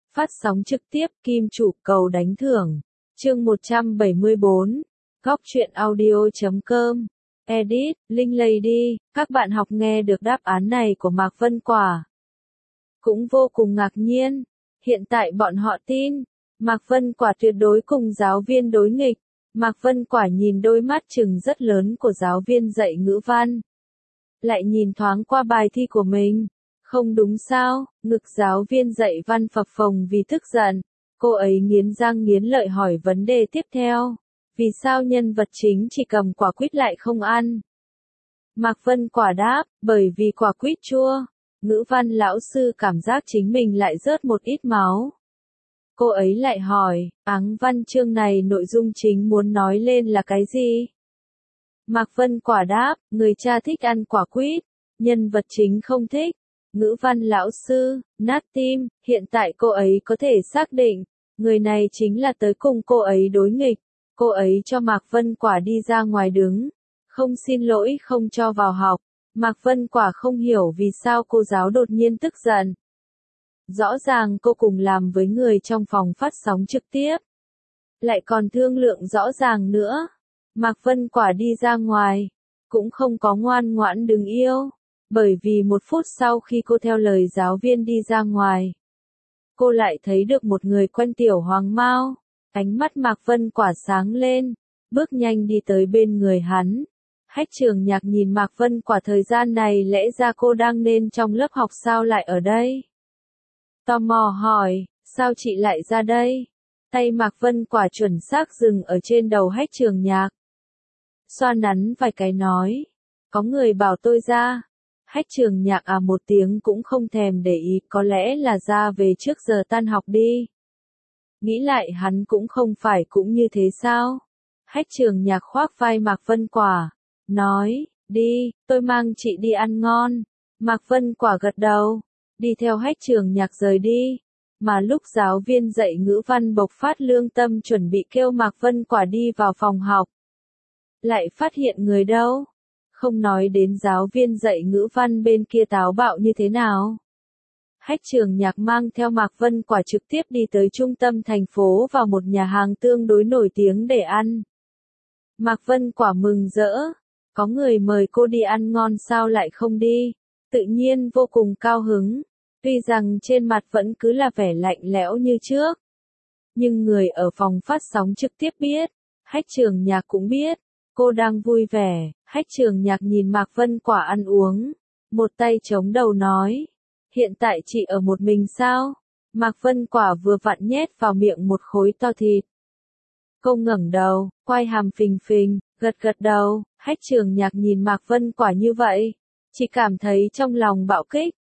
Phát sóng trực tiếp Kim Chủ cầu đánh thưởng. Chương 174. Góc truyện audio.com. Edit, Linh Lady. Các bạn học nghe được đáp án này của Mạc Vân Quả cũng vô cùng ngạc nhiên. Hiện tại bọn họ tin Mạc Vân Quả tuyệt đối cùng giáo viên đối nghịch. Mạc Vân Quả nhìn đôi mắt trừng rất lớn của giáo viên dạy ngữ văn, lại nhìn thoáng qua bài thi của mình. Không đúng sao? Ngực giáo viên dạy văn phập phồng vì tức giận. Cô ấy nghiến răng nghiến lợi hỏi vấn đề tiếp theo. Vì sao nhân vật chính chỉ cầm quả quýt lại không ăn? Mạc Vân Quả đáp, bởi vì quả quýt chua. Ngữ văn lão sư cảm giác chính mình lại rớt một ít máu. Cô ấy lại hỏi, áng văn chương này nội dung chính muốn nói lên là cái gì? Mạc Vân Quả đáp, người cha thích ăn quả quýt, nhân vật chính không thích. Ngữ văn lão sư, nát tim, hiện tại cô ấy có thể xác định, người này chính là tới cùng cô ấy đối nghịch. Cô ấy cho Mạc Vân Quả đi ra ngoài đứng, không xin lỗi không cho vào học. Mạc Vân Quả không hiểu vì sao cô giáo đột nhiên tức giận. Rõ ràng cô cùng làm với người trong phòng phát sóng trực tiếp, lại còn thương lượng rõ ràng nữa. Mạc Vân Quả đi ra ngoài, cũng không có ngoan ngoãn đứng yêu, bởi vì 1 phút sau khi cô theo lời giáo viên đi ra ngoài, cô lại thấy được một người quen Tiểu Hoàng Mao. Ánh mắt Mạc Vân Quả sáng lên, bước nhanh đi tới bên người hắn. Hách Trường Nhạc nhìn Mạc Vân Quả thời gian này lẽ ra cô đang nên trong lớp học sao lại ở đây? Tò mò hỏi, sao chị lại ra đây? Tay Mạc Vân Quả chuẩn xác dừng ở trên đầu Hách Trường Nhạc. Xoa nắn vài cái nói, có người bảo tôi ra. Hách Trường Nhạc một tiếng cũng không thèm để ý, có lẽ là ra về trước giờ tan học đi. Nghĩ lại hắn cũng không phải cũng như thế sao? Hách Trường Nhạc khoác vai Mạc Vân Quả, nói, đi, tôi mang chị đi ăn ngon. Mạc Vân Quả gật đầu, đi theo Hách Trường Nhạc rời đi. Mà lúc giáo viên dạy ngữ văn bộc phát lương tâm chuẩn bị kêu Mạc Vân Quả đi vào phòng học, lại phát hiện người đâu. Không nói đến giáo viên dạy ngữ văn bên kia táo bạo như thế nào. Hách Trường Nhạc mang theo Mạc Vân Quả trực tiếp đi tới trung tâm thành phố vào một nhà hàng tương đối nổi tiếng để ăn. Mạc Vân Quả mừng rỡ, có người mời cô đi ăn ngon sao lại không đi, tự nhiên vô cùng cao hứng. Tuy rằng trên mặt vẫn cứ là vẻ lạnh lẽo như trước, nhưng người ở phòng phát sóng trực tiếp biết, Hách Trường Nhạc cũng biết, cô đang vui vẻ. Hách Trường Nhạc nhìn Mạc Vân Quả ăn uống, một tay chống đầu nói, hiện tại chị ở một mình sao? Mạc Vân Quả vừa vặn nhét vào miệng một khối to thịt. Cô ngẩng đầu, quai hàm phình phình, gật gật đầu. Hách Trường Nhạc nhìn Mạc Vân Quả như vậy, chỉ cảm thấy trong lòng bạo kích.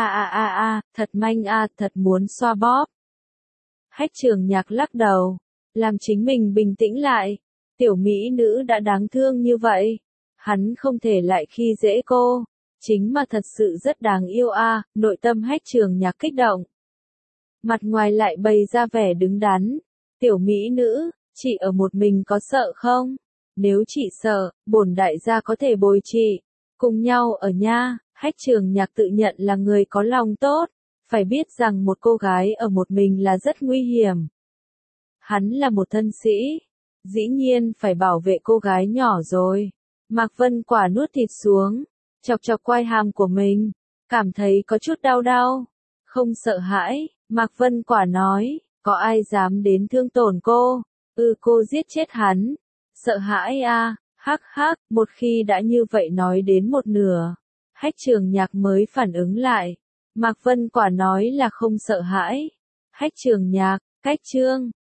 Thật manh thật muốn xoa bóp. Hách Trường Nhạc lắc đầu, làm chính mình bình tĩnh lại. Tiểu mỹ nữ đã đáng thương như vậy, hắn không thể lại khi dễ cô, chính mà thật sự rất đáng yêu nội tâm Hách Trường Nhạc kích động. Mặt ngoài lại bày ra vẻ đứng đắn. Tiểu mỹ nữ, chị ở một mình có sợ không? Nếu chị sợ, bổn đại gia có thể bồi chị, cùng nhau ở nha. Hách Trường Nhạc tự nhận là người có lòng tốt, phải biết rằng một cô gái ở một mình là rất nguy hiểm. Hắn là một thân sĩ, dĩ nhiên phải bảo vệ cô gái nhỏ rồi. Mạc Vân Quả nuốt thịt xuống, chọc chọc quai hàm của mình, cảm thấy có chút đau đau. Không sợ hãi, Mạc Vân Quả nói, có ai dám đến thương tổn cô? Cô giết chết hắn. Sợ hãi hắc hắc, một khi đã như vậy nói đến một nửa, Hách Trường Nhạc mới phản ứng lại. Mạc Vân Quả nói là không sợ hãi. Hách Trường Nhạc, cách chương.